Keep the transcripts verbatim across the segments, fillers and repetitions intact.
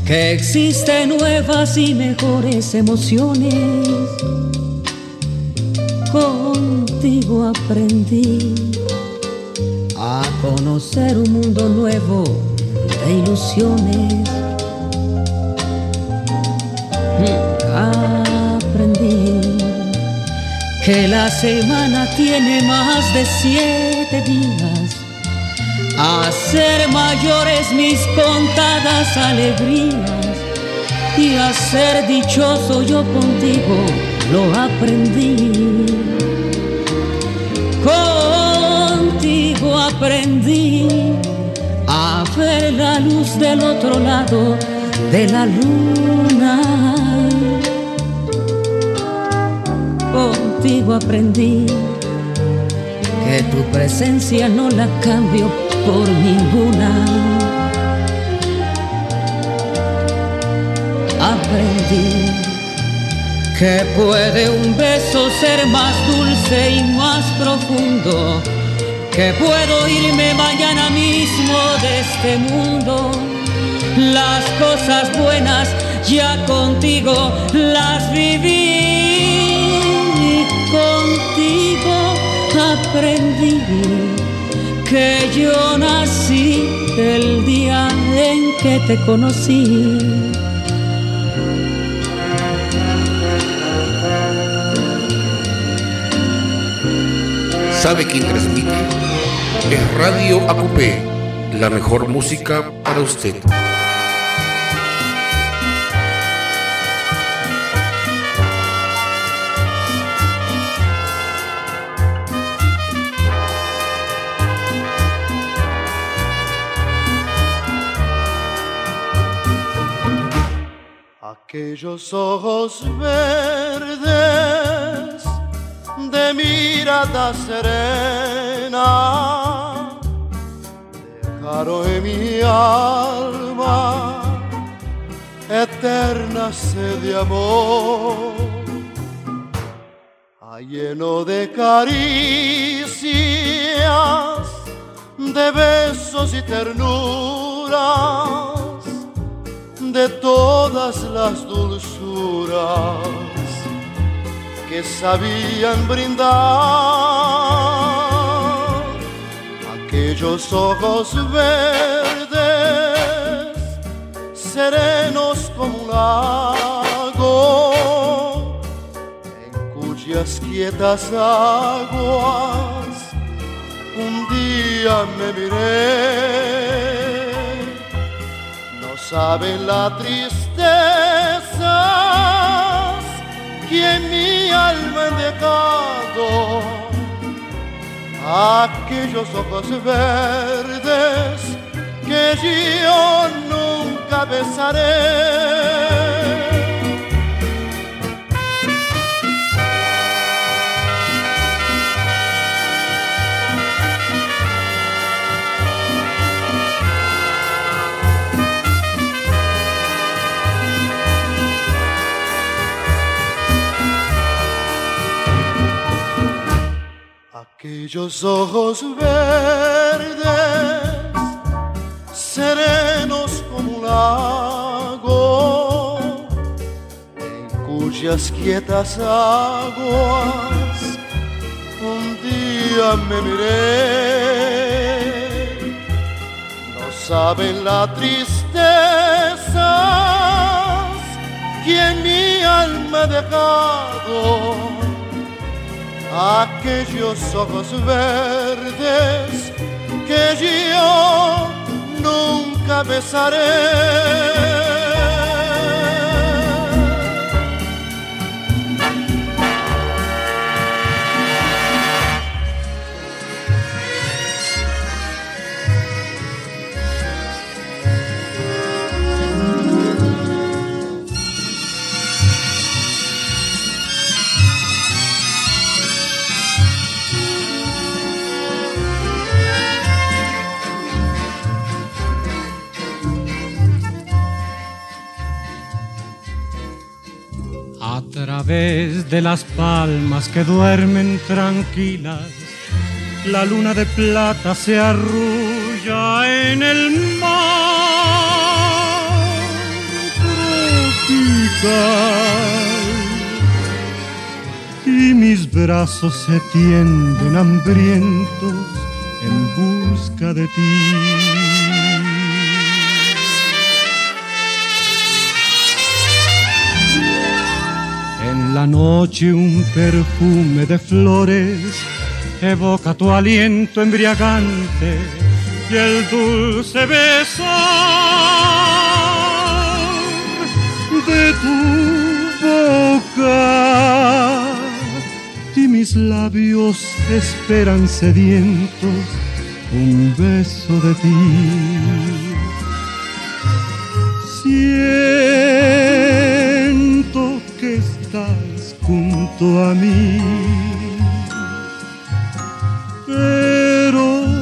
que existen nuevas y mejores emociones. Contigo aprendí a conocer un mundo nuevo de ilusiones. Aprendí que la semana tiene más de siete días, a ser mayores mis contadas alegrías, y a ser dichoso yo contigo lo aprendí. Contigo aprendí a ver la luz del otro lado de la luna. Contigo aprendí que tu presencia no la cambio por ninguna. Aprendí que puede un beso ser más dulce y más profundo, que puedo irme mañana mismo de este mundo. Las cosas buenas ya contigo las viví, y contigo aprendí que yo nací el día en que te conocí. ¿Sabe quién transmite? Es Radio A Q P, la mejor música para usted. Aquellos ojos verdes de mirada serena dejaron en mi alma eterna sed de amor, a lleno de caricias, de besos y ternuras, de todas las dulzuras que sabían brindar. Aquellos ojos verdes, serenos como un lago, en cuyas quietas aguas un día me miré. Saben la tristeza que en mi alma han dejado aquellos ojos verdes que yo nunca besaré. Aquellos ojos verdes, serenos como un lago, en cuyas quietas aguas un día me miré. No saben la tristeza que en mi alma he dejado aquellos ojos verdes que yo nunca besaré. A través de las palmas que duermen tranquilas, la luna de plata se arrulla en el mar. tropical y mis brazos se tienden hambrientos en busca de ti. En la noche un perfume de flores evoca tu aliento embriagante y el dulce besar de tu boca, y mis labios esperan sedientos un beso de ti. Siento que estás junto a mí, pero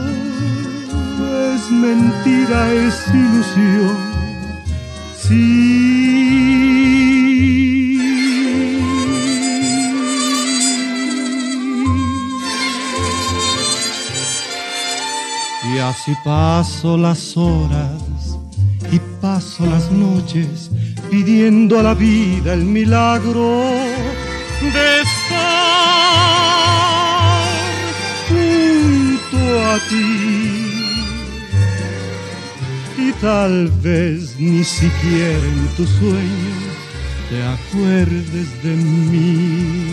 es mentira, es ilusión. Sí. Y así paso las horas y paso las noches pidiendo a la vida el milagro de estar junto a ti. Y tal vez ni siquiera en tus sueños te acuerdes de mí.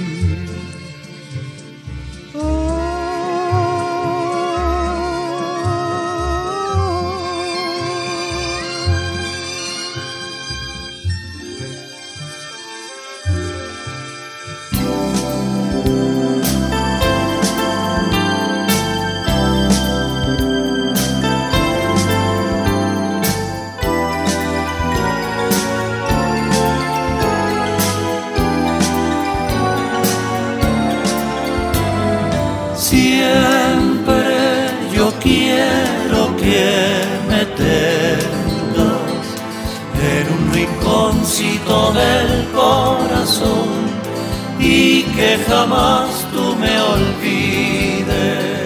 Del corazón y que jamás tú me olvides.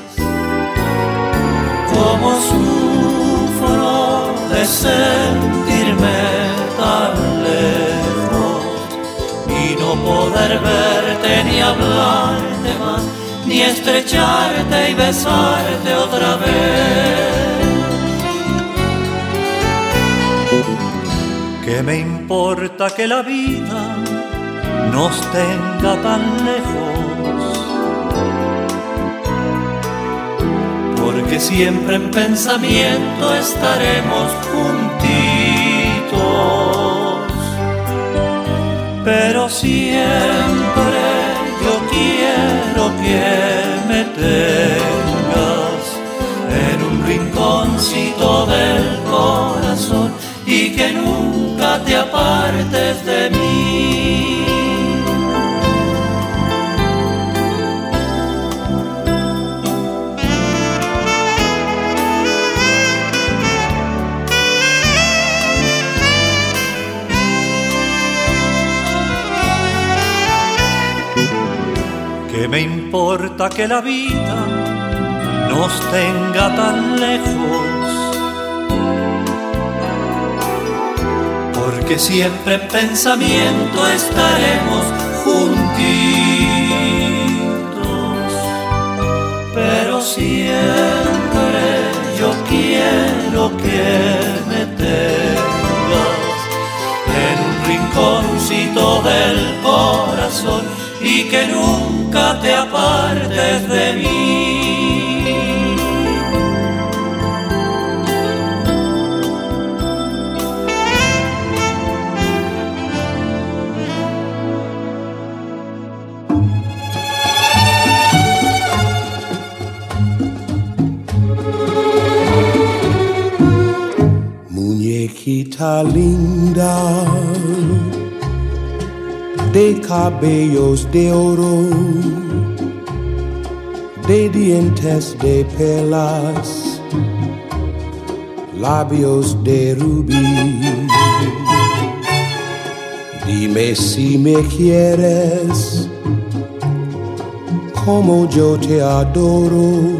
Como sufro de sentirme tan lejos y no poder verte ni hablarte más, ni estrecharte y besarte otra vez. ¿Qué me importa que la vida nos tenga tan lejos? Porque siempre en pensamiento estaremos juntitos. Pero siempre yo quiero que me tengas en un rinconcito del corazón y que nunca te apartes de mí. ¿Qué me importa que la vida nos tenga tan lejos? Porque siempre en pensamiento estaremos juntitos. Pero siempre yo quiero que me tengas en un rinconcito del corazón y que nunca te apartes de mí. Muñequita linda, de cabellos de oro, de dientes de perlas, labios de rubí. Dime si me quieres, como yo te adoro.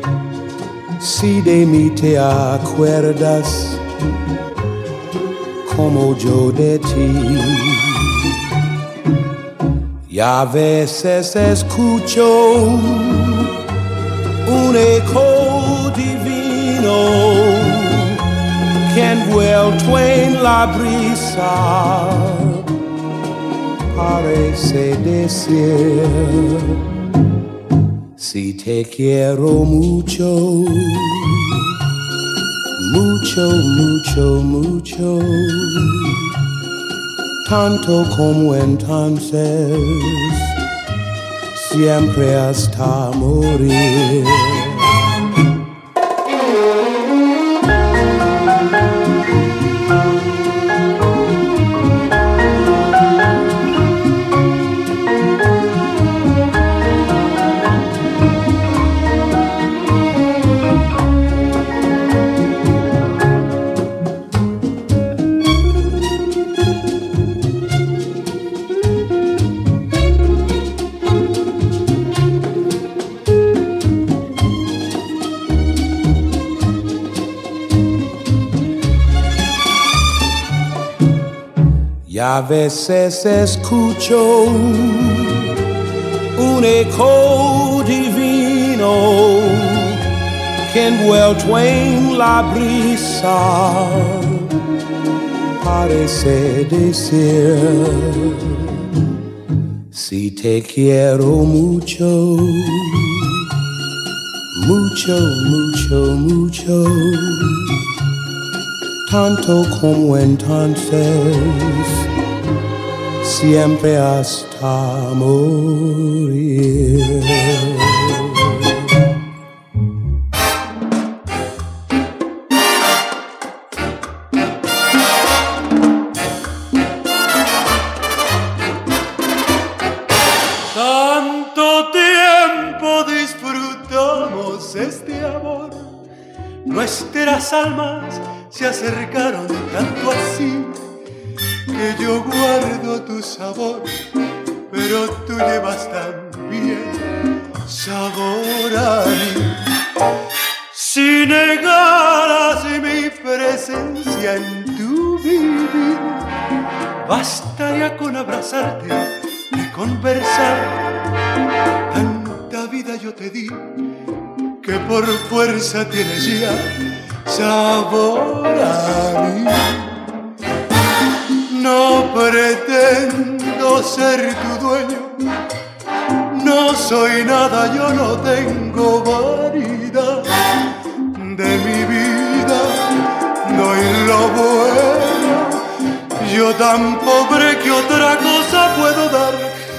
Si de mí te acuerdas, como yo de ti. Y a veces escucho un eco divino que envuelto en la brisa parece decir: si te quiero mucho, mucho, mucho, mucho, tanto como entonces, siempre hasta morir. Y a veces escucho un eco divino que envuelto en la brisa parece decir: si te quiero mucho, mucho, mucho, mucho, tanto como entonces, siempre hasta morir. Tanto tiempo disfrutamos este amor, nuestras almas se acercaron tanto así que yo guardo tu sabor, pero tú llevas también sabor a mí. Si negaras mi presencia en tu vivir, bastaría con abrazarte y conversar. Tanta vida yo te di que por fuerza tienes ya sabor a mí. No pretendo ser tu dueño, no soy nada, yo no tengo vanidad. De mi vida doy lo bueno, yo tan pobre que otra cosa puedo dar.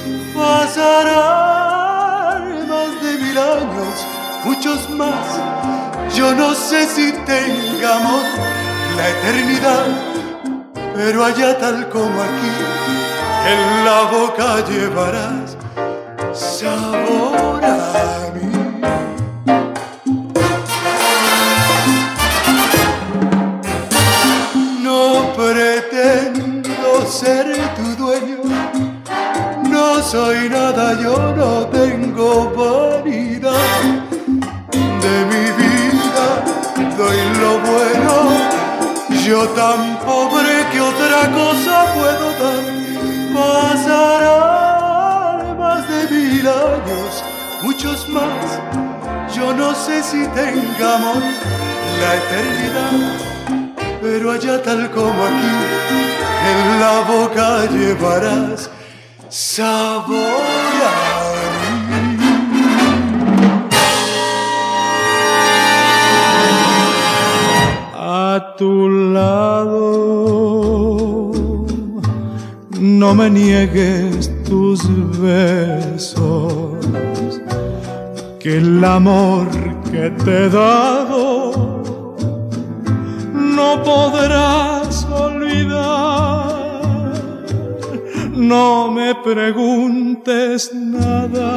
Pasarán más de mil años, muchos más, yo no sé si tengamos la eternidad, pero allá tal como aquí, en la boca llevarás sabor a mí. No pretendo ser tu dueño, no soy nada, yo no tengo vanidad. De mi vida doy lo bueno, yo tan pobre que otra cosa puedo dar. Pasarán más de mil años, muchos más, yo no sé si tengamos la eternidad, pero allá tal como aquí, en la boca llevarás sabor a mí. A tu lado, no me niegues tus besos, que el amor que te he dado no podrás olvidar. No me preguntes nada,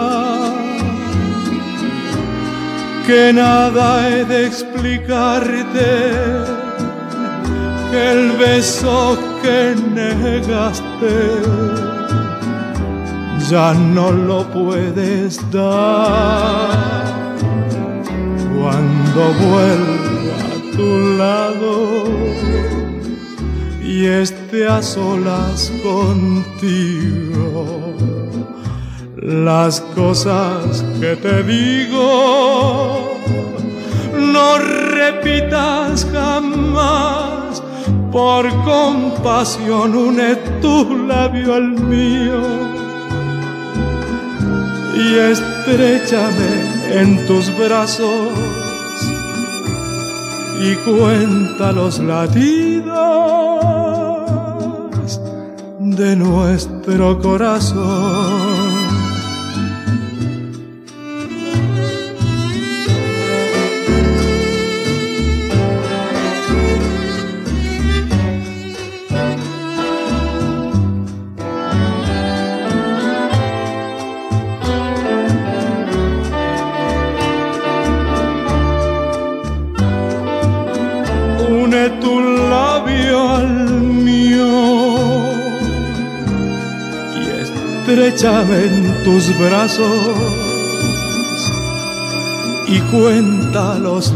que nada he de explicarte, que el beso que negaste ya no lo puedes dar. Cuando vuelva a tu lado y esté a solas contigo. Las cosas que te digo no repitas jamás, por compasión une tu labio al mío y estréchame en tus brazos y cuenta los latidos de nuestro corazón. Tu labio al mío y estréchame en tus brazos y cuenta los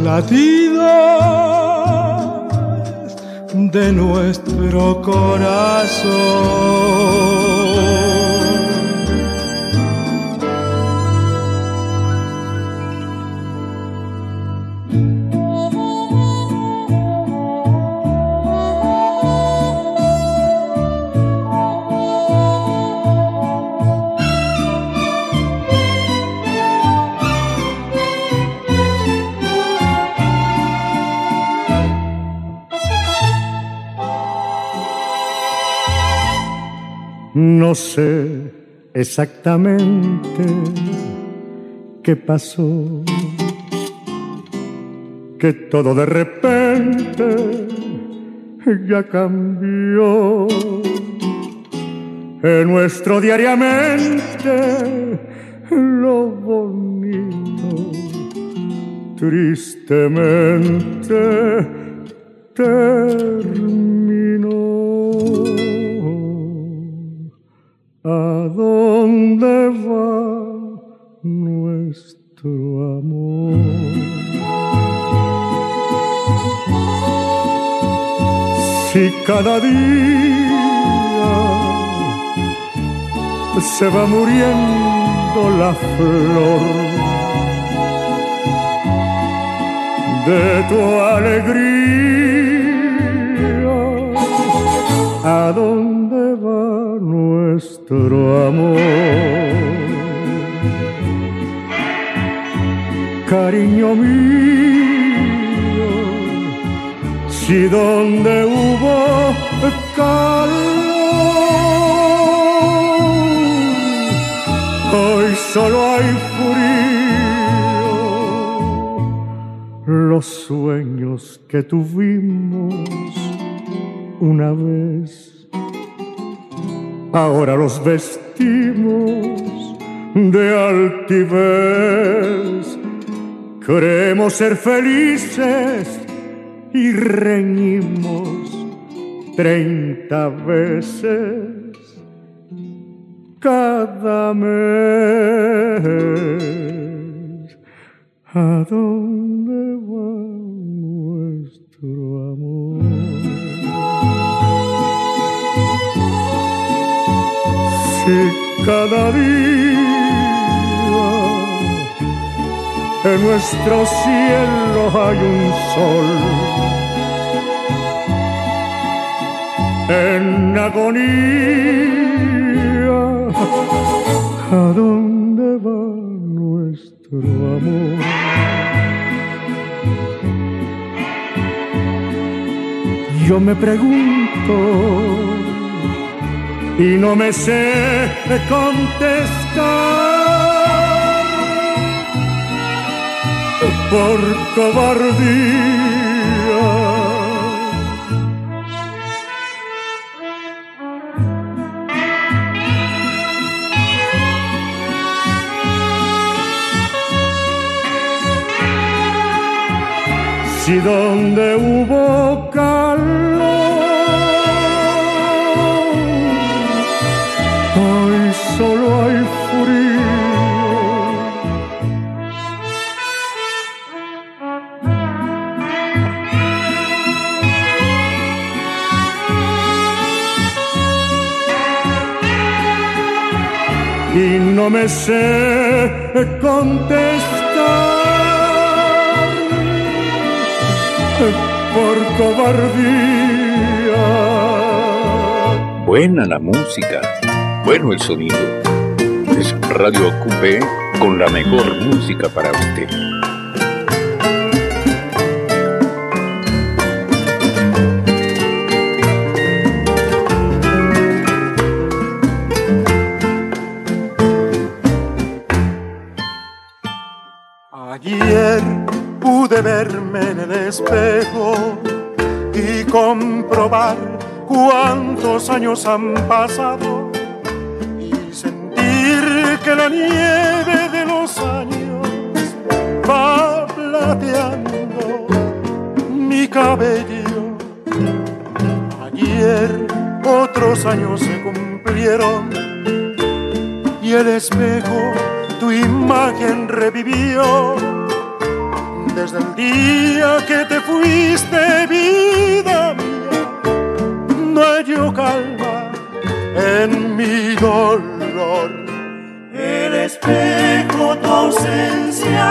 latidos de nuestro corazón. No sé exactamente qué pasó, que todo de repente ya cambió. En nuestro diariamente lo bonito tristemente terminó. ¿A dónde va nuestro amor? Si cada día se va muriendo la flor de tu alegría, ¿a dónde va nuestro amor? Cariño mío, si donde hubo calor, hoy solo hay frío. Los sueños que tuvimos una vez, ahora los vestimos de altivez. Queremos ser felices y reñimos treinta veces cada mes. ¿A dónde va nuestro amor? Si cada día en nuestro cielo hay un sol en agonía, ¿a dónde va nuestro amor? Yo me pregunto y no me sé contestar por cobardía. Si donde hubo calor, hoy solo hay frío. y no me sé contestar por cobardía. Buena la música, bueno el sonido. Es Radio Acupé con la mejor música para usted. Ayer pude verme en el espejo y comprobar cuántos años han pasado y sentir que la nieve de los años va plateando mi cabello. Ayer otros años se cumplieron y el espejo tu imagen revivió. Desde el día que te fuiste, vida mía, no hallo calma en mi dolor. El espejo tu ausencia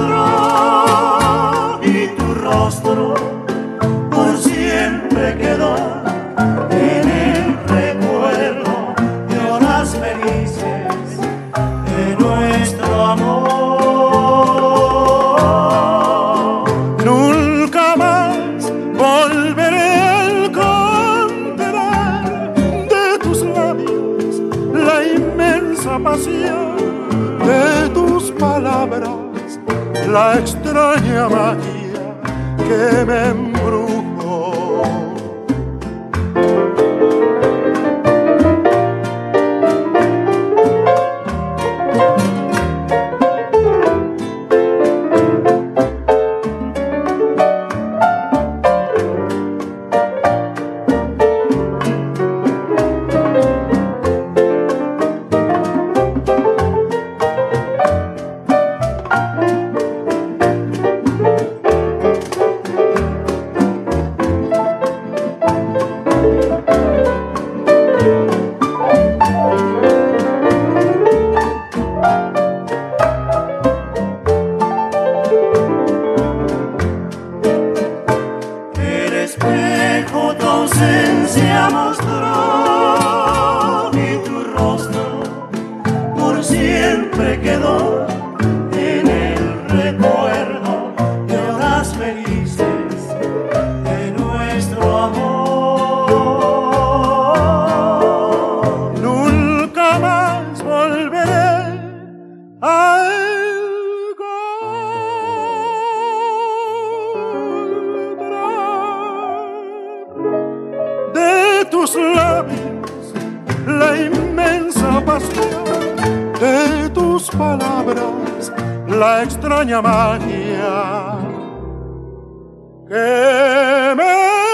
mostró y tu rostro por siempre quedó en el recuerdo de horas felices de nuestro amor. Nunca más volveré a encontrar de tus labios la inmensa pasión, de tus palabras la extraña magia que me embrujó. Magia que me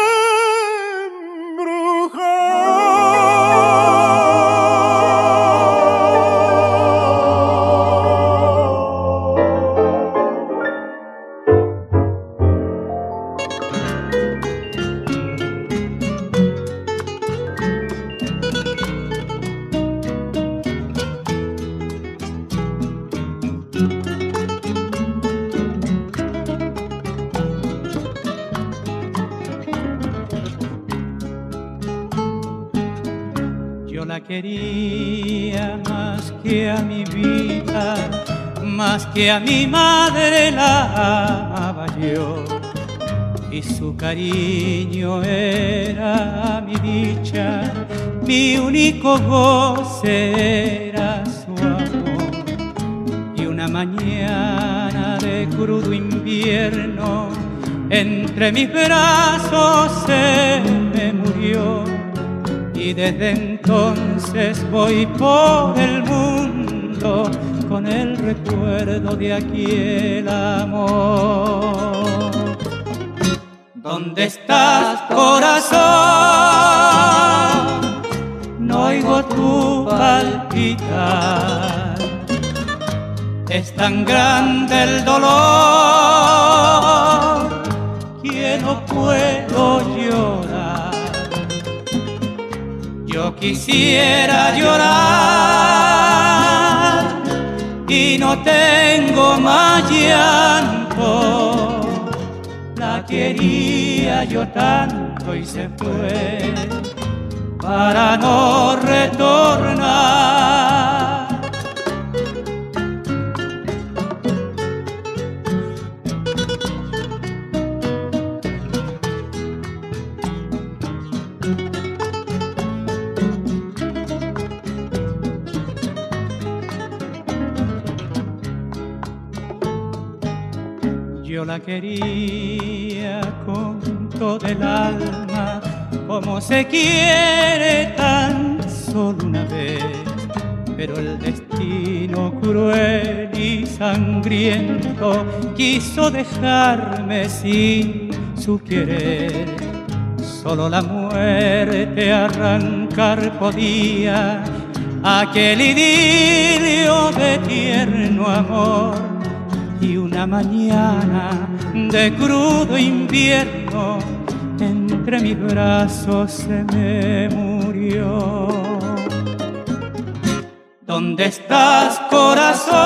quería más que a mi vida, más que a mi madre la amaba yo, y su cariño era mi dicha, mi único goce era su amor. Y una mañana de crudo invierno, entre mis brazos se me murió. Y desde entonces voy por el mundo con el recuerdo de aquel amor. ¿Dónde estás, corazón? No oigo tu palpitar. Es tan grande el dolor que no puedo llorar. Yo quisiera llorar y no tengo más llanto. La quería yo tanto y se fue para no retornar. Yo la quería con todo el alma, como se quiere tan solo una vez, pero el destino cruel y sangriento quiso dejarme sin su querer. Solo la muerte arrancar podía aquel idilio de tierno amor. Y una mañana de crudo invierno entre mis brazos se me murió. ¿Dónde estás, corazón?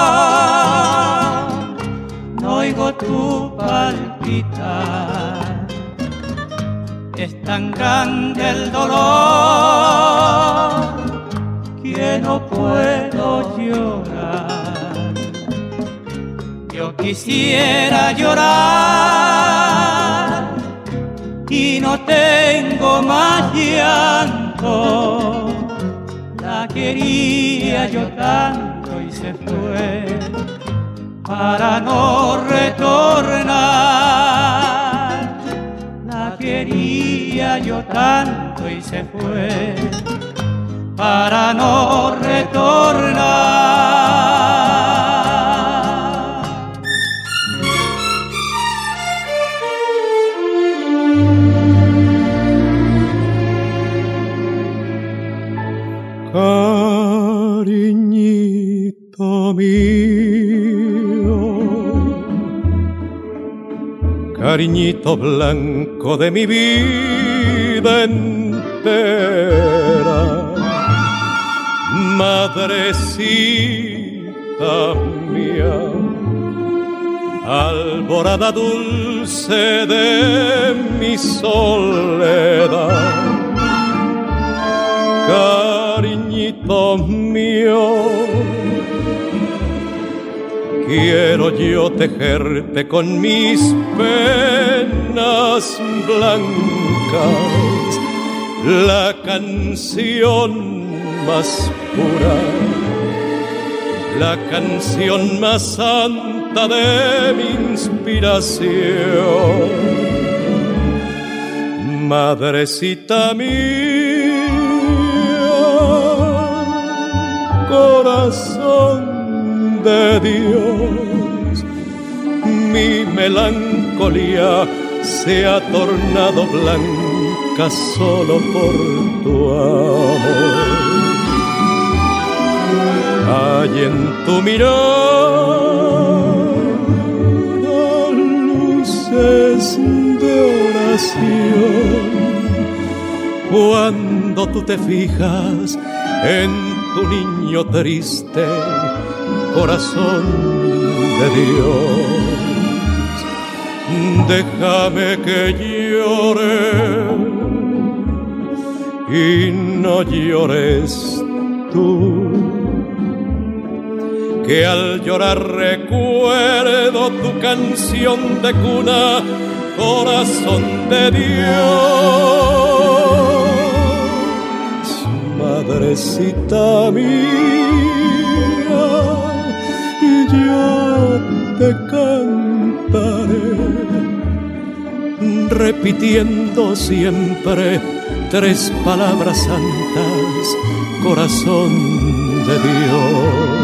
No oigo tu palpitar. Es tan grande el dolor que no puedo llorar. Yo quisiera llorar y no tengo más llanto. La quería yo tanto y se fue para no retornar. La quería yo tanto y se fue para no retornar. Cariñito mío, cariñito blanco de mi vida entera, madrecita mía, alborada dulce de mi soledad. Cariñito mío, quiero yo tejerte con mis penas blancas la canción más pura, la canción más santa de mi inspiración. Madrecita mía, corazón de Dios, mi melancolía se ha tornado blanca solo por tu amor. Hay en tu mirada luces de oración. Cuando tú te fijas en tu niño triste, corazón de Dios, déjame que llore y no llores tú, que al llorar recuerdo tu canción de cuna, corazón de Dios. Madrecita mía, yo te cantaré, repitiendo siempre tres palabras santas, corazón de Dios.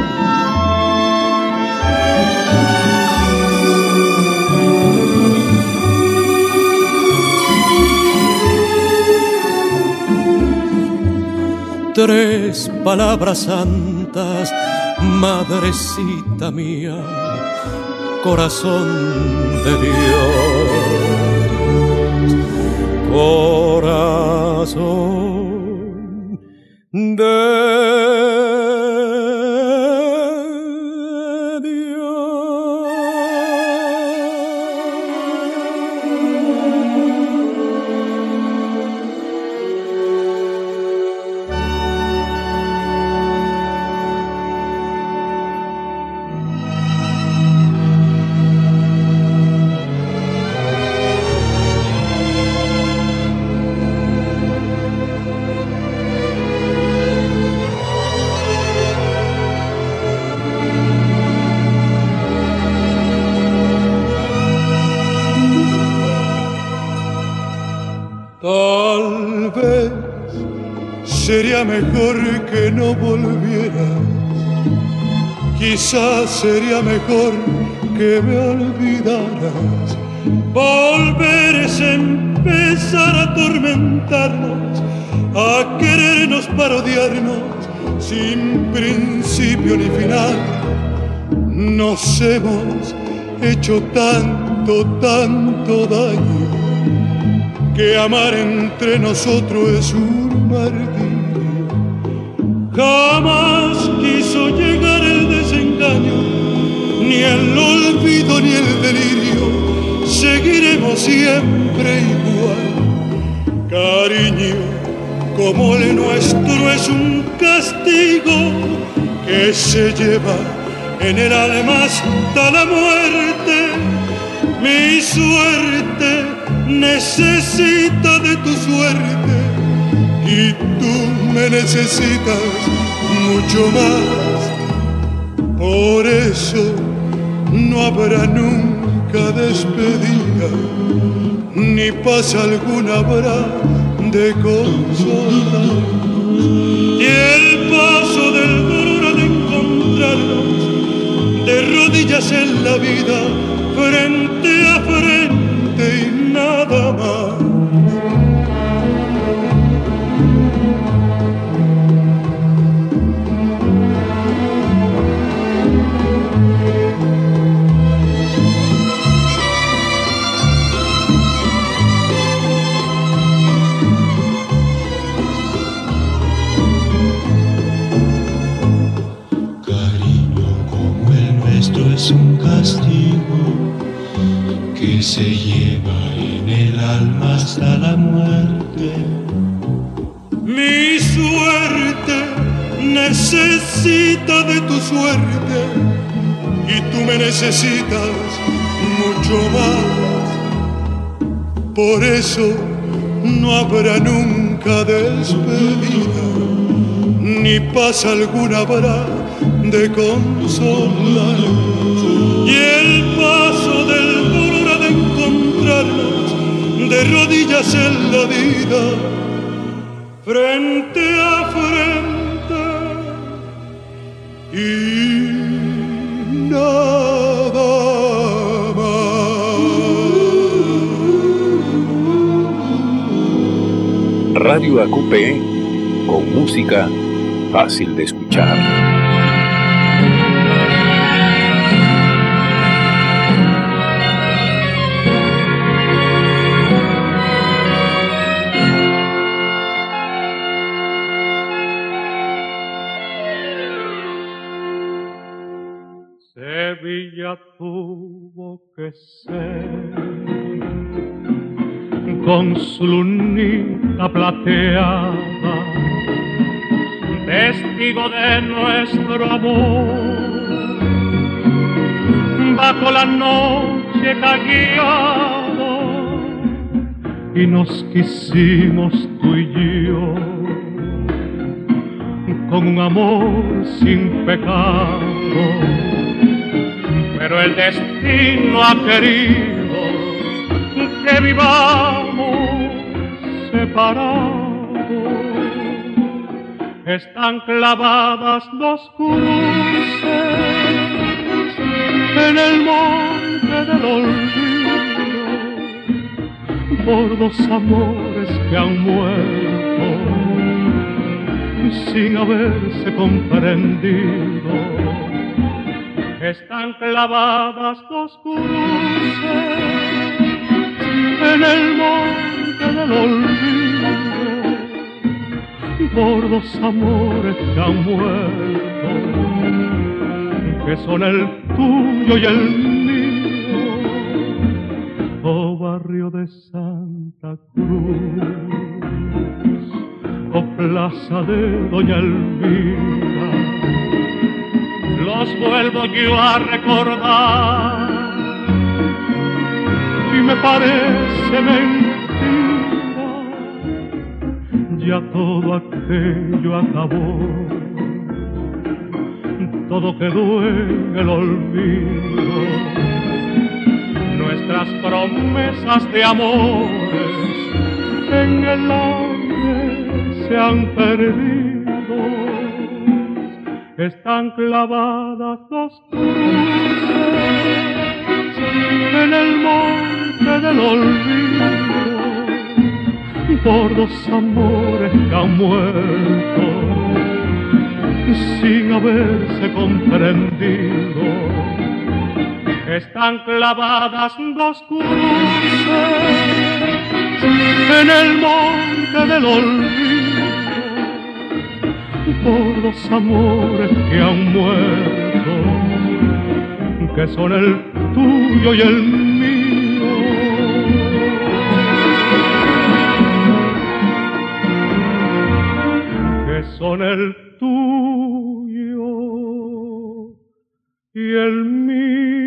Tres palabras santas, madrecita mía, corazón de Dios, corazón de sería mejor que no volvieras. Quizás sería mejor que me olvidaras. Volver es empezar a atormentarnos, a querernos para odiarnos sin principio ni final. Nos hemos hecho tanto, tanto daño, que amar entre nosotros es un martirio. Jamás quiso llegar el desengaño, ni el olvido ni el delirio. Seguiremos siempre igual. Cariño como el nuestro es un castigo que se lleva en el alma hasta la muerte. Mi suerte necesita de tu suerte y tú me necesitas mucho más. Por eso no habrá nunca despedida, ni paz alguna habrá de consolarnos. Y el paso del dolor de encontrarnos de rodillas en la vida, frente a frente y nada más. Es un castigo que se lleva en el alma hasta la muerte. Mi suerte necesita de tu suerte y tú me necesitas mucho más. Por eso no habrá nunca despedida, ni paz alguna habrá de consolarnos. Y el paso del dolor de encontrarnos de rodillas en la vida, frente a frente y nada más. Radio A Q P, con música fácil de escuchar. Sevilla tuvo que ser con su lunita plateada, testigo de nuestro amor, bajo la noche callado, y nos quisimos tú y yo, con un amor sin pecado. Pero el destino ha querido que vivamos separados. Están clavadas dos cruces en el monte del olvido, por dos amores que han muerto sin haberse comprendido. Están clavadas dos cruces en el monte del olvido, por dos amores que han muerto, que son el tuyo y el mío. Oh barrio de Santa Cruz, oh plaza de Doña Elvira, los vuelvo yo a recordar y me parece mentira, ya todo aquello acabó, todo quedó en el olvido, nuestras promesas de amores en el aire se han perdido. Están clavadas dos cruces en el monte del olvido, por dos amores que han muerto sin haberse comprendido. Están clavadas dos cruces en el monte del olvido, por dos amores que han muerto, que son el tuyo y el mío. Que son el tuyo y el mío.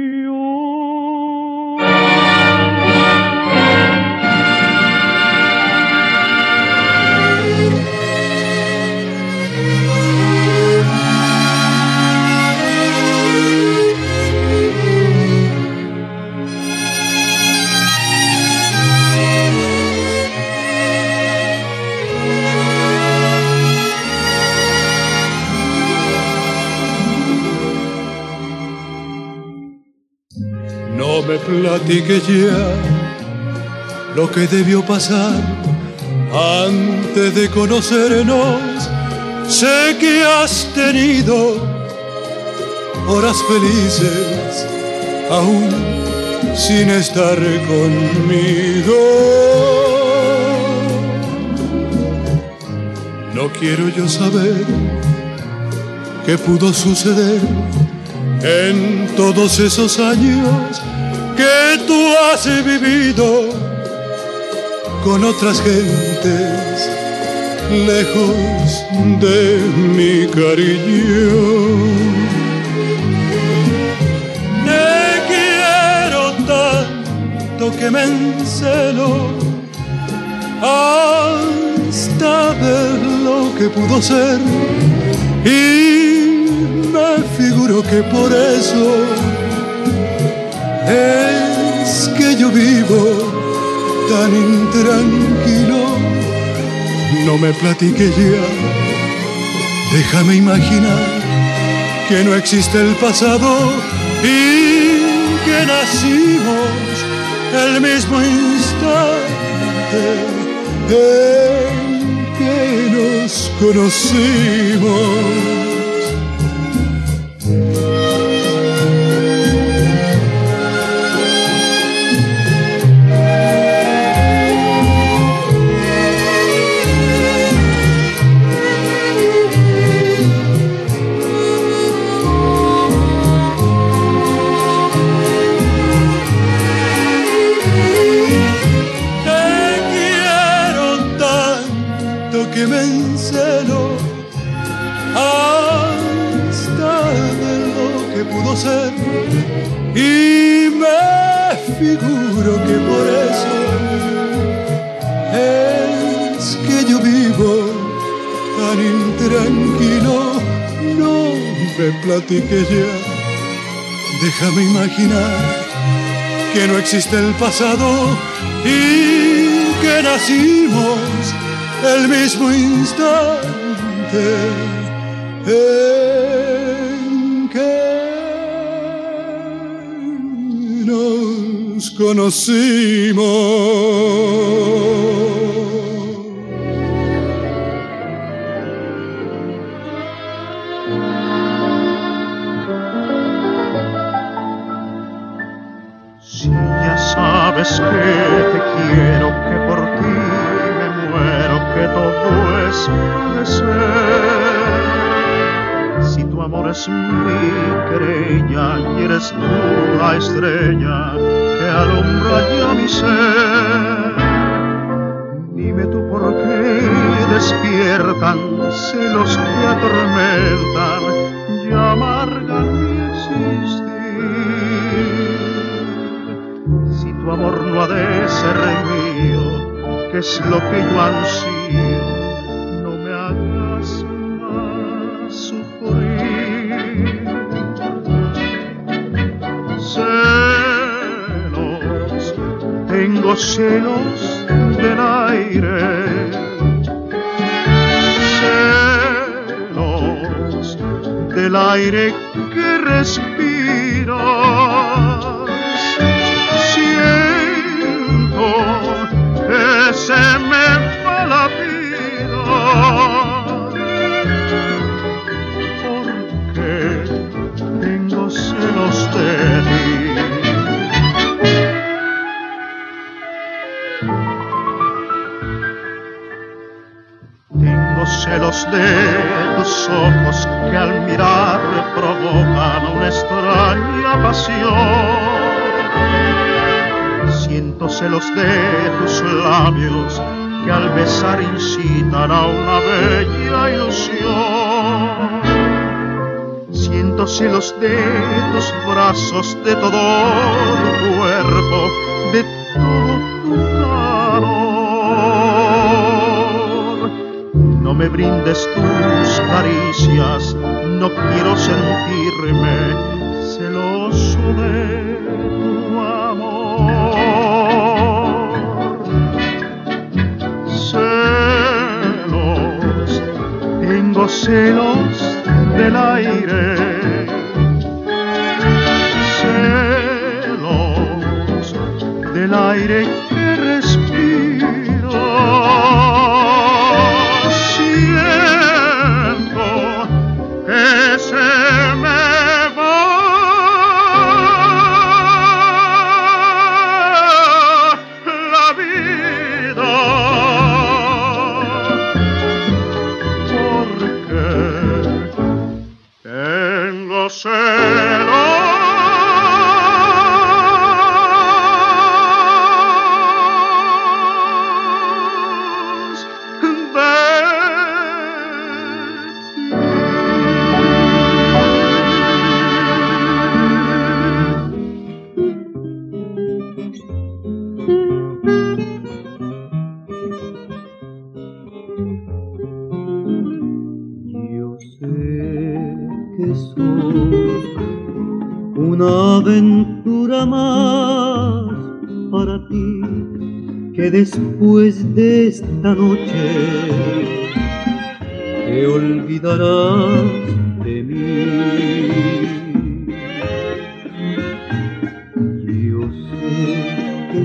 No me platiques ya lo que debió pasar antes de conocernos. Sé que has tenido horas felices aún sin estar conmigo. No quiero yo saber qué pudo suceder en todos esos años que tú has vivido con otras gentes lejos de mi cariño. Te quiero tanto que me encelo hasta ver lo que pudo ser, y me figuro que por eso es que yo vivo tan intranquilo. No me platiques ya, déjame imaginar que no existe el pasado y que nacimos el mismo instante en que nos conocimos. Que me encelo hasta de lo que pudo ser, y me figuro que por eso es que yo vivo tan intranquilo. No me platiques ya, déjame imaginar que no existe el pasado y que nacimos el mismo instante en que nos conocimos. Si ya sabes que te quiero, que por ti que todo es padecer. Si tu amor es mi querella y eres tú la estrella que alumbra ya mi ser, dime tú por qué despiertan celos que atormentan y amargan mi existir. Si tu amor no ha de ser mío, ¿qué es lo que yo ansío? No me hagas más sufrir. Celos, tengo celos del aire del aire que respiras. Siento que se me va la vida, porque tengo celos de ti. Tengo celos de tus ojos que al mirar provocan una extraña pasión. Siento celos de tus labios que al besar incitan a una bella ilusión. Siento celos de tus brazos, de todo tu cuerpo, de todo tu calor. No me brindes tus caricias, no quiero sentirme celoso de tu amor. Celos, tengo celos del aire. Celos del aire que respiro. Se me va la vida, porque tengo celos una aventura más para ti, que después de esta noche te olvidarás de mí. Yo sé que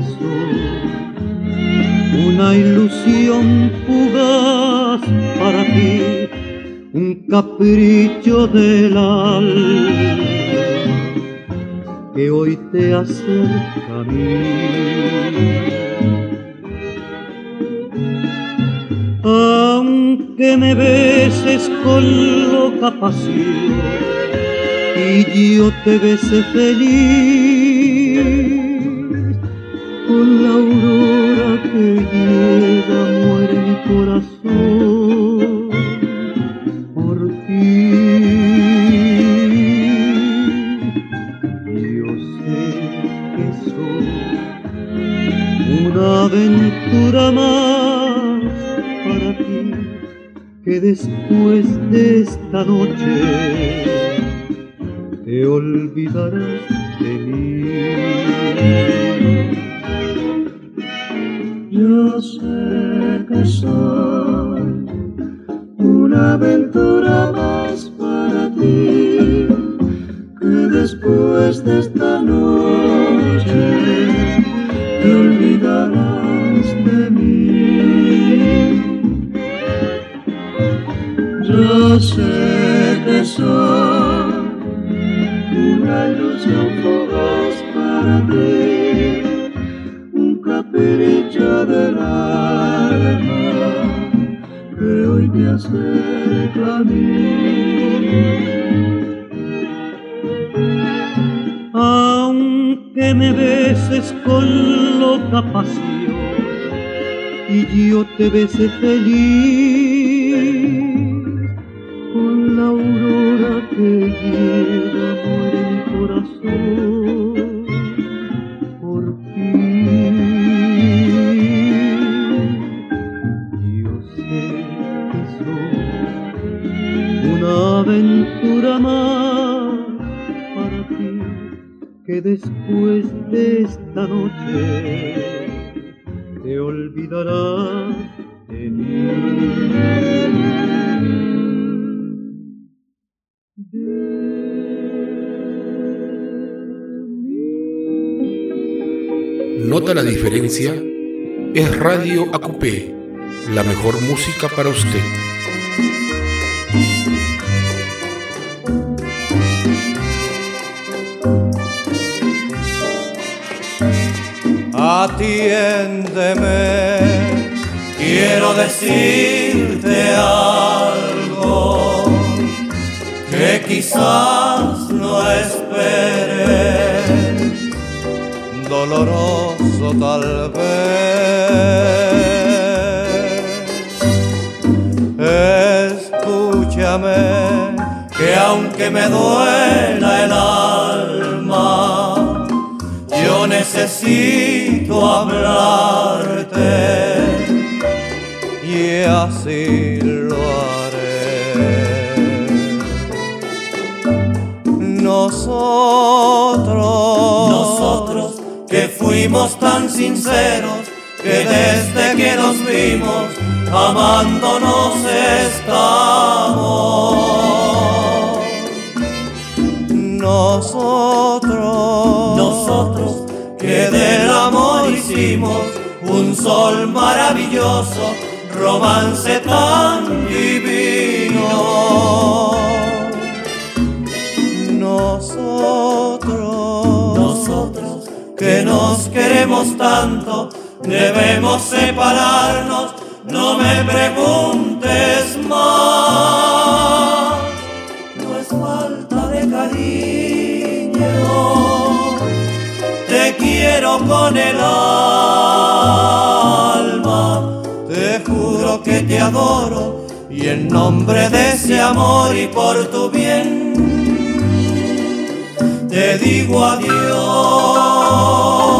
soy una ilusión fugaz para ti, un capricho del alma que hoy te acerca a mí. Aunque me beses con loca pasión y yo te bese feliz, con la aurora que llega muere mi corazón por ti. Una aventura más para ti, que después de esta noche te olvidarás de mí. Yo sé que soy una aventura más para ti, que después de esta noche te olvidarás de mí. Yo sé que soy una ilusión fugaz para ti, un capricho del alma que hoy te acerca a mí. Aunque me beses con loca pasión y yo te bese feliz, con la aurora que llega muere mi corazón por ti. Yo sé que soy una aventura más para ti, que después de esta noche te olvidarás de mí. De nota la diferencia es Radio A Q P, la mejor música para usted. Atiéndeme, quiero decirte algo que quizás no esperes, doloroso tal vez. Escúchame, que aunque me duela el alma, yo necesito hablarte y así lo haré. Nosotros, nosotros que fuimos tan sinceros, que desde que nos vimos amándonos estamos. Nosotros, nosotros que del amor hicimos un sol maravilloso, romance tan divino. Nosotros, nosotros que nos queremos tanto, debemos separarnos, no me preguntes más. No es falta de cariño, te quiero con el alma, te juro que te adoro, y en nombre de ese amor y por tu bien te digo adiós.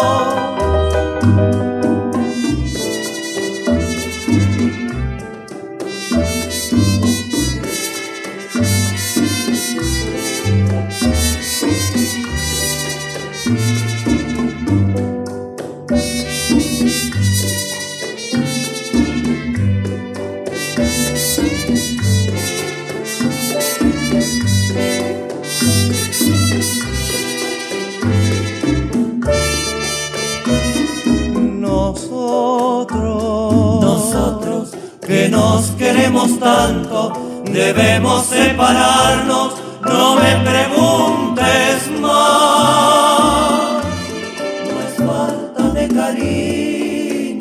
Que nos queremos tanto, debemos separarnos, no me preguntes más. No es falta de cariño,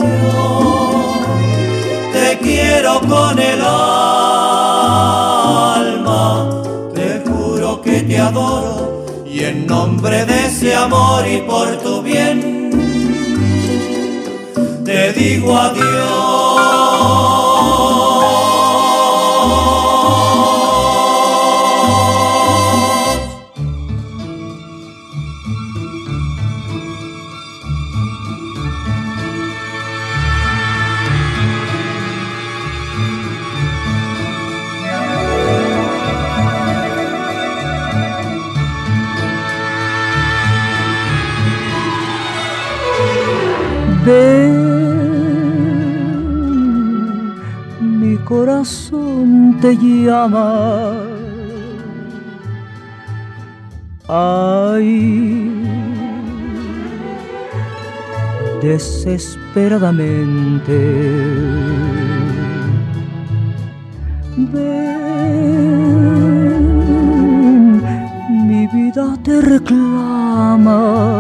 te quiero con el alma, te juro que te adoro, y en nombre de ese amor y por tu bien te digo adiós. Ven, mi corazón te llama. Ay, desesperadamente. Ven, mi vida te reclama.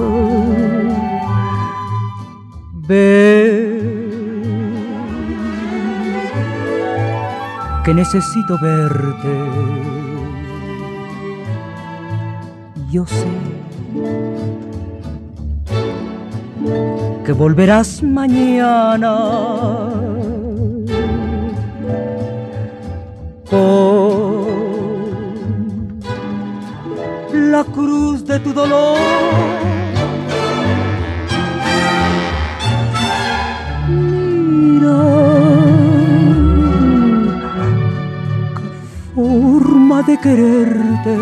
Ven, que necesito verte. Yo sé que volverás mañana con la cruz de tu dolor. Forma de quererte.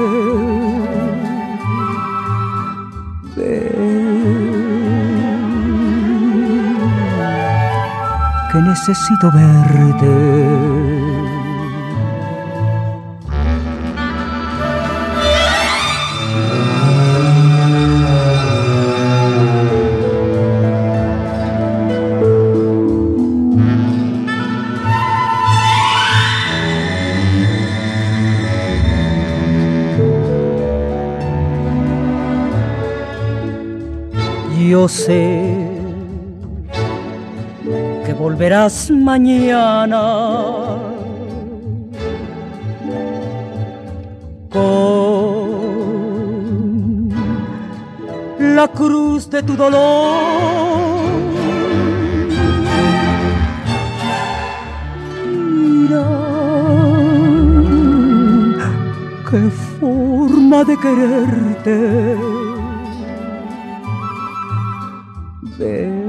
Ven, que necesito verte. yo sé que volverás mañana con la cruz de tu dolor. Mira qué forma de quererte. Ven,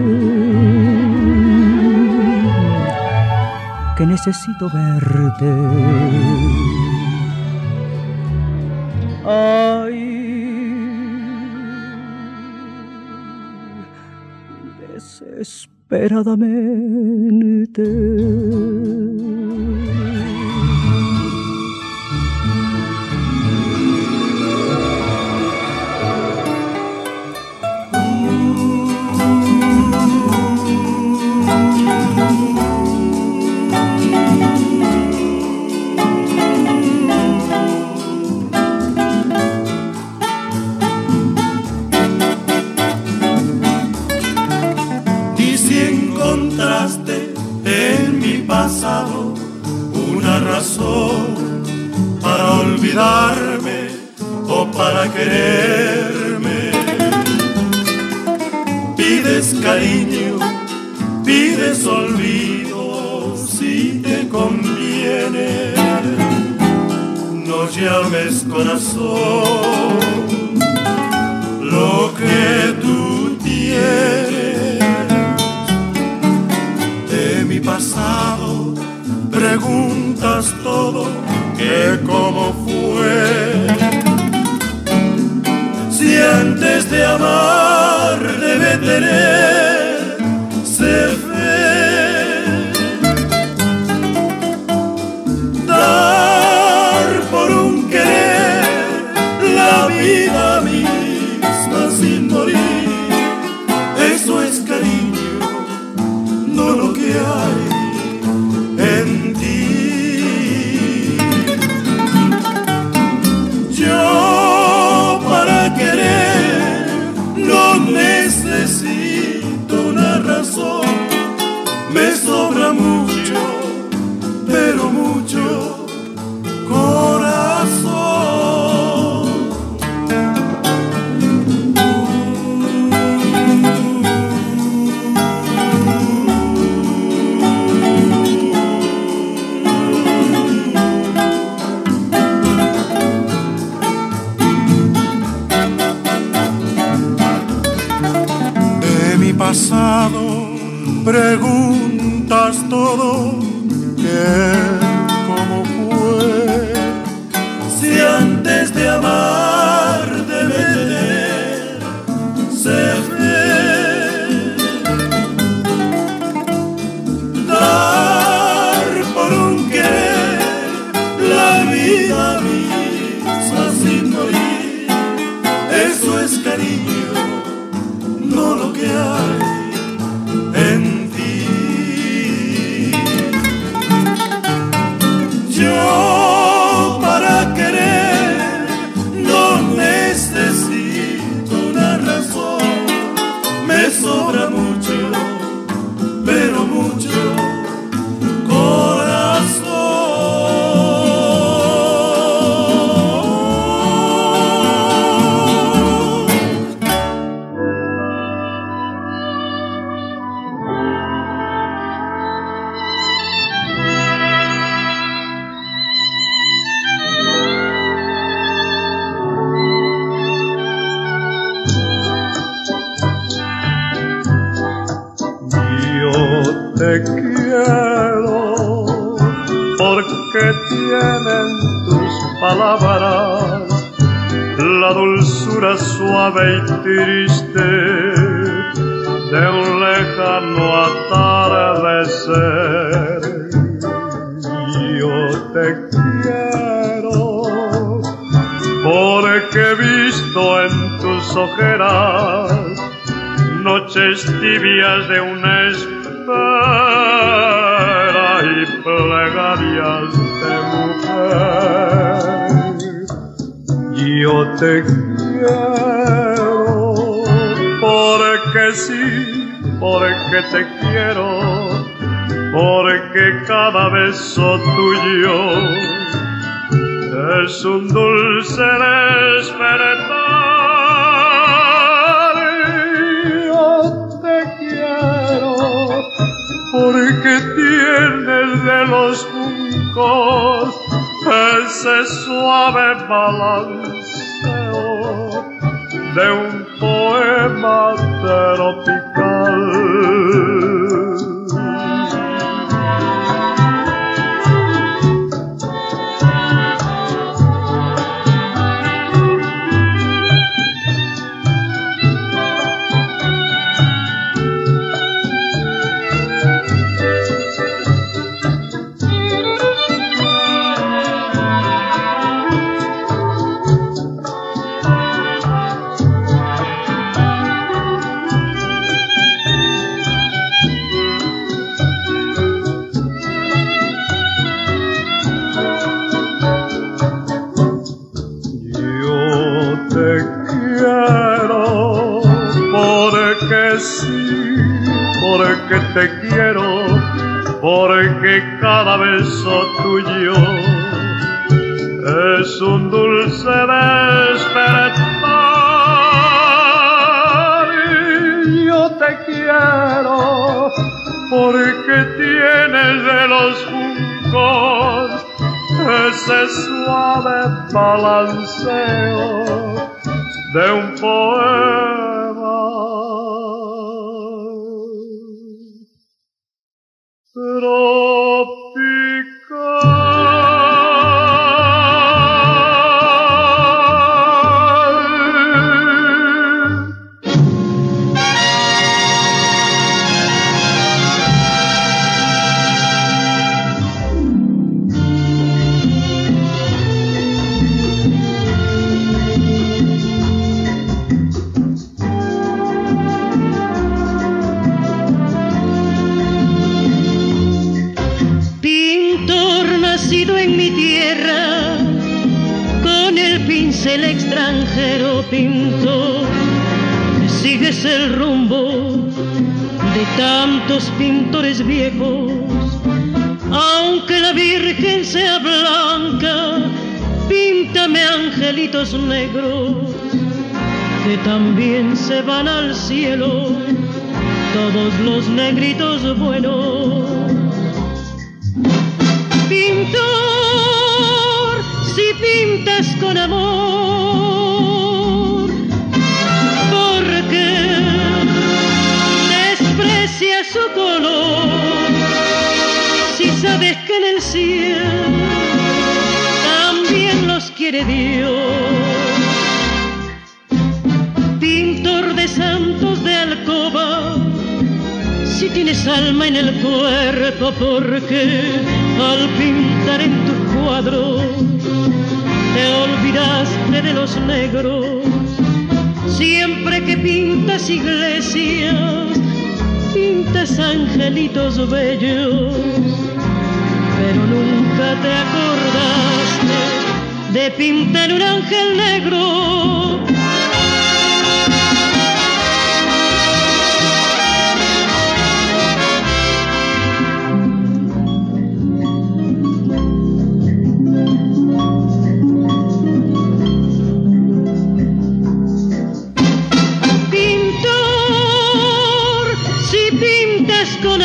que necesito verte. Ay, desesperadamente. En mi pasado una razón para olvidarme o para quererme. Pides cariño, pides olvido si te conviene. No llames corazón lo que tú tienes. Mi pasado preguntas todo, que cómo fue. Si antes de amar debe tener ser fe, dar por un querer la vida misma sin morir. Eso es cariño, no lo que hay en ti. Yo para querer no necesito una razón. Me sobra mucho, pero mucho corazón. Pasado preguntas todo, que cómo fue. Si antes de amar debe tener ser fe, dar por un querer la vida misma sin morir. Eso es cariño, no lo que hay en ti. Yo para querer no necesito una razón. Me sobra mucho, pero mucho te quiero porque tienen tus palabras la dulzura suave y triste de un lejano atardecer. Yo te quiero porque he visto en tus ojeras noches tibias de una espera y plegarias de mujer. Yo te quiero por sí, porque te quiero, porque cada beso tuyo es un dulce despertar. Yo te quiero porque tienes de los juncos ese suave balanceo de un poema tropical. Porque te quiero, porque cada beso tuyo es un dulce despertar. Yo te quiero, porque tienes de los juncos ese suave balanceo de un poema el extranjero pintor, sigues el rumbo de tantos pintores viejos. Aunque la Virgen sea blanca, píntame angelitos negros que también se van al cielo, todos los negritos buenos. Pintor, si pintas con amor, porque desprecias su color, si sabes que en el cielo también los quiere Dios. Pintor de santos de alcoba, si tienes alma en el cuerpo, porque al pintar en tus cuadros te olvidaste de los negros. Siempre que pintas iglesias, pintas angelitos bellos, pero nunca te acordaste de pintar un ángel negro. Con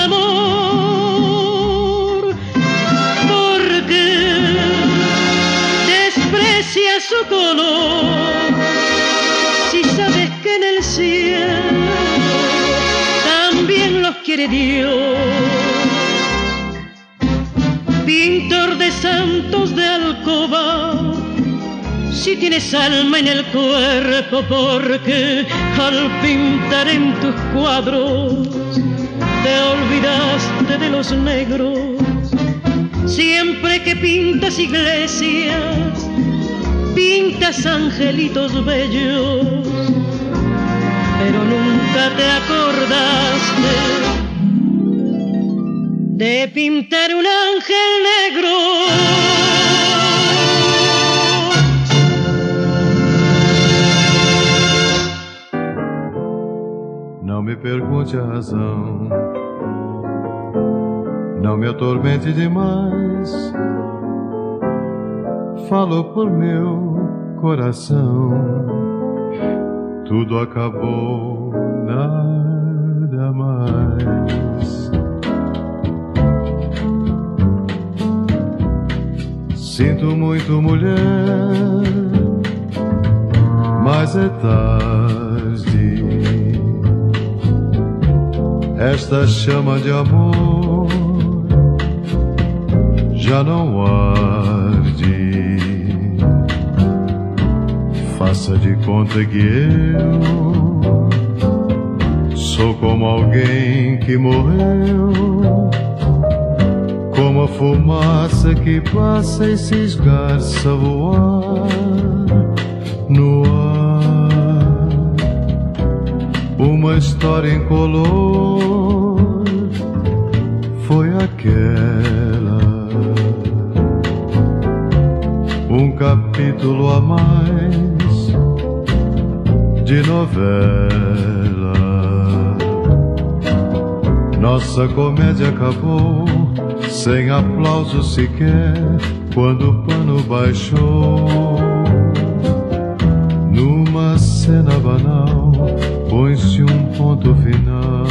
amor, porque desprecias su color, si sabes que en el cielo también los quiere Dios. Pintor de santos de alcoba, si tienes alma en el cuerpo, porque al pintar en tus cuadros te olvidaste de los negros. Siempre que pintas iglesias, pintas angelitos bellos, pero nunca te acordaste de pintar un ángel negro. No me pergunte a razão. Não me atormente demais, falo por meu coração. Tudo acabou, nada mais. Sinto muito, mulher, mas é tarde. Esta chama de amor já não arde. Faça de conta que eu sou como alguém que morreu, como a fumaça que passa e se esgarça a voar no ar. Uma história incolor foi aquela, um capítulo a mais de novela. Nossa comédia acabou sem aplauso sequer, quando o pano baixou. Numa cena banal põe-se um ponto final.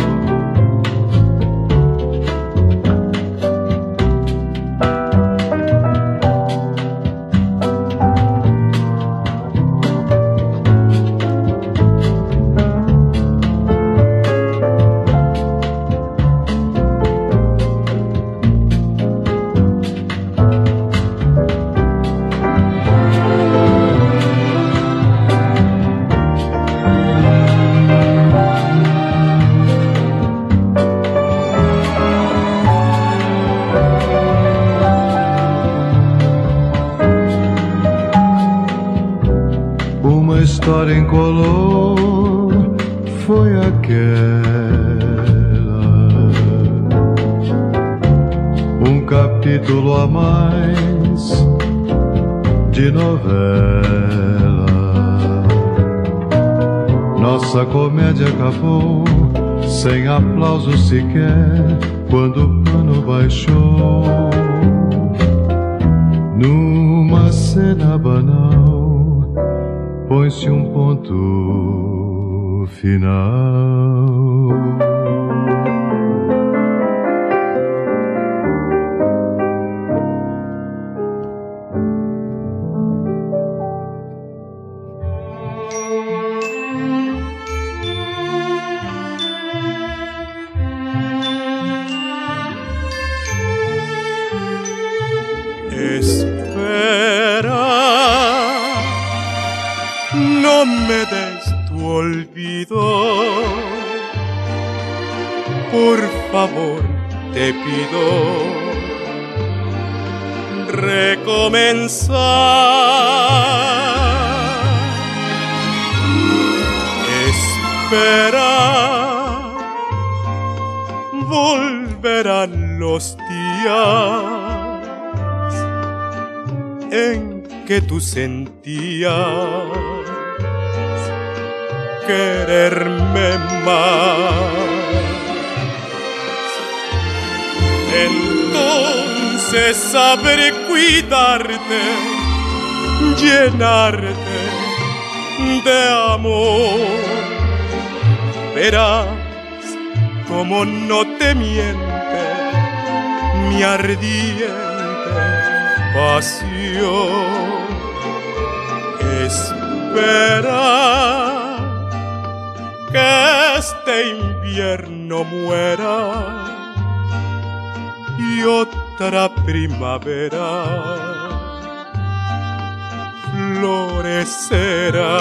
História incolor foi aquela, um capítulo a mais de novela. Nossa comédia acabou sem aplauso sequer, quando o pano baixou. Numa cena banal põe-se um ponto final. No me des tu olvido, por favor te pido recomenzar. Espera, volverán los días en que tú sentías quererme más. Entonces sabré cuidarte, llenarte de amor. Verás como no te miente mi ardiente pasión. Espera que este invierno muera y otra primavera florecerá.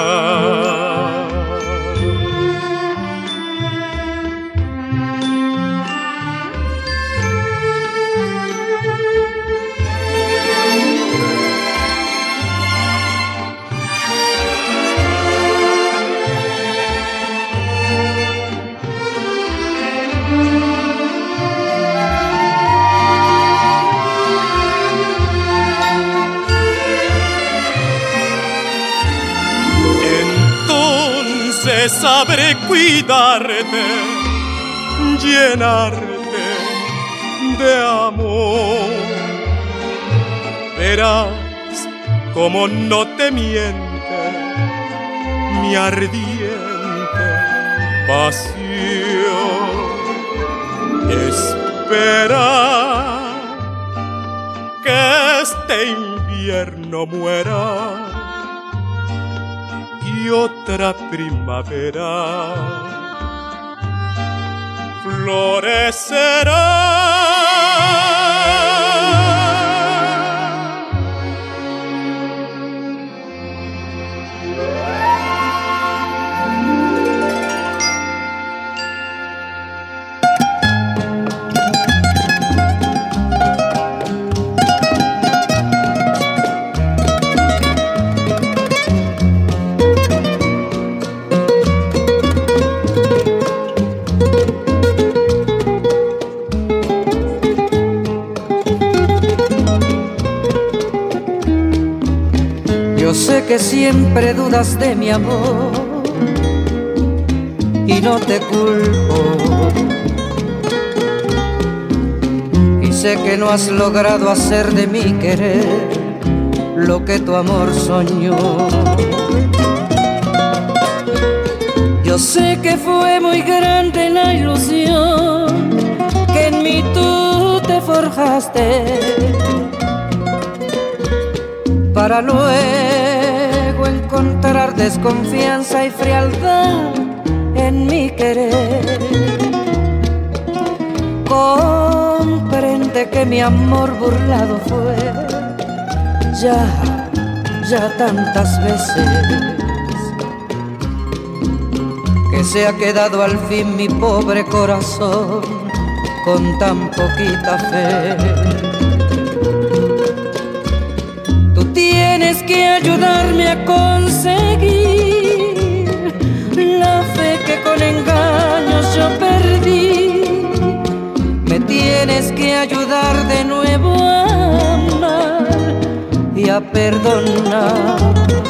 pues sabré cuidarte, llenarte de amor. Verás como no te miente mi ardiente pasión. Espera que este invierno muera y otra primavera florecerá. Yo sé que siempre dudas de mi amor y no te culpo. Y sé que no has logrado hacer de mi querer lo que tu amor soñó. Yo sé que fue muy grande la ilusión que en mí tú te forjaste, para luego encontrar desconfianza y frialdad en mi querer. Comprende que mi amor burlado fue ya, ya tantas veces, que se ha quedado al fin mi pobre corazón con tan poquita fe. Tienes que ayudarme a conseguir la fe que con engaños yo perdí. Me tienes que ayudar de nuevo a amar y a perdonar.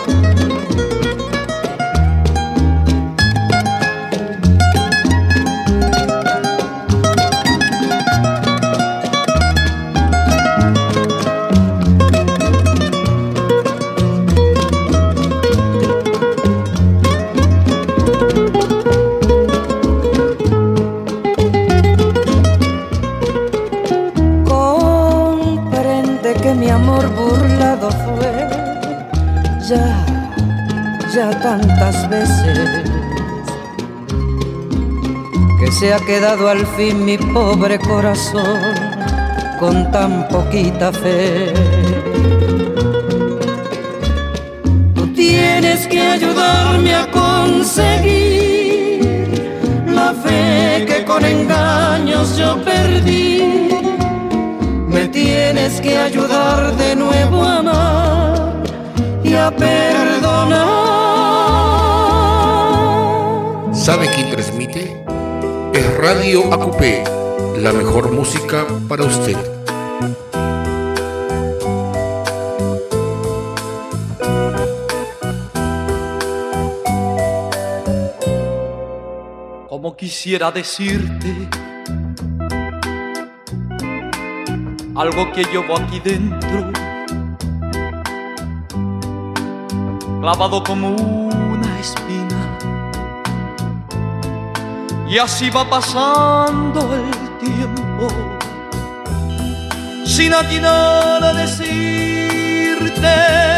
Ya, ya tantas veces, que se ha quedado al fin mi pobre corazón con tan poquita fe. Tú tienes que ayudarme a conseguir la fe que con engaños yo perdí. Me tienes que ayudar de nuevo a amar y a perdonar. ¿Sabe quién transmite? Es Radio A Q P, la mejor música para usted. Como quisiera decirte algo que llevo aquí dentro, clavado como una espina, y así va pasando el tiempo sin atinar a decirte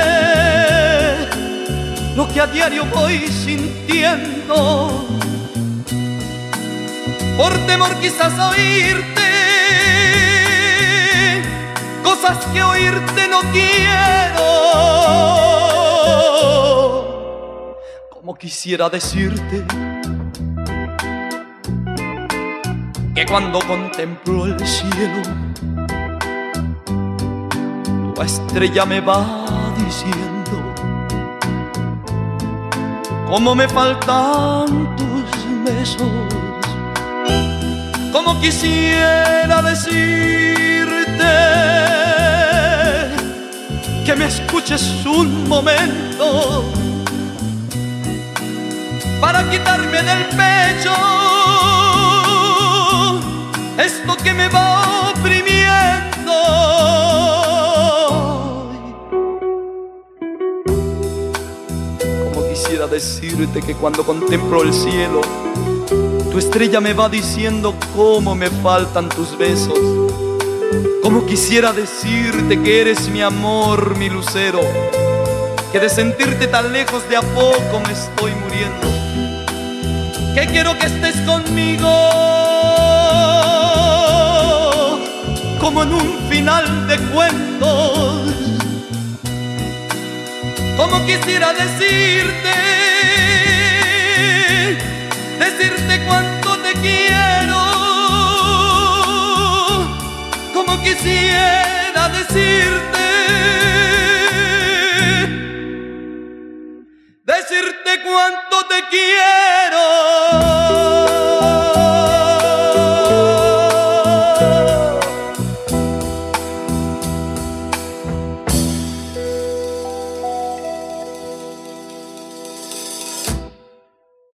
lo que a diario voy sintiendo, por temor quizás a oírte cosas que oírte no quiero. Como quisiera decirte que cuando contemplo el cielo, tu estrella me va diciendo cómo me faltan tus besos. Como quisiera decirte que me escuches un momento, para quitarme del pecho esto que me va oprimiendo. Como quisiera decirte que cuando contemplo el cielo, tu estrella me va diciendo cómo me faltan tus besos. Como quisiera decirte que eres mi amor, mi lucero, que de sentirte tan lejos de a poco me estoy muriendo, que quiero que estés conmigo como en un final de cuentos. Como quisiera decirte, decirte cuánto te quiero. Como quisiera decirte, decirte cuánto te quiero.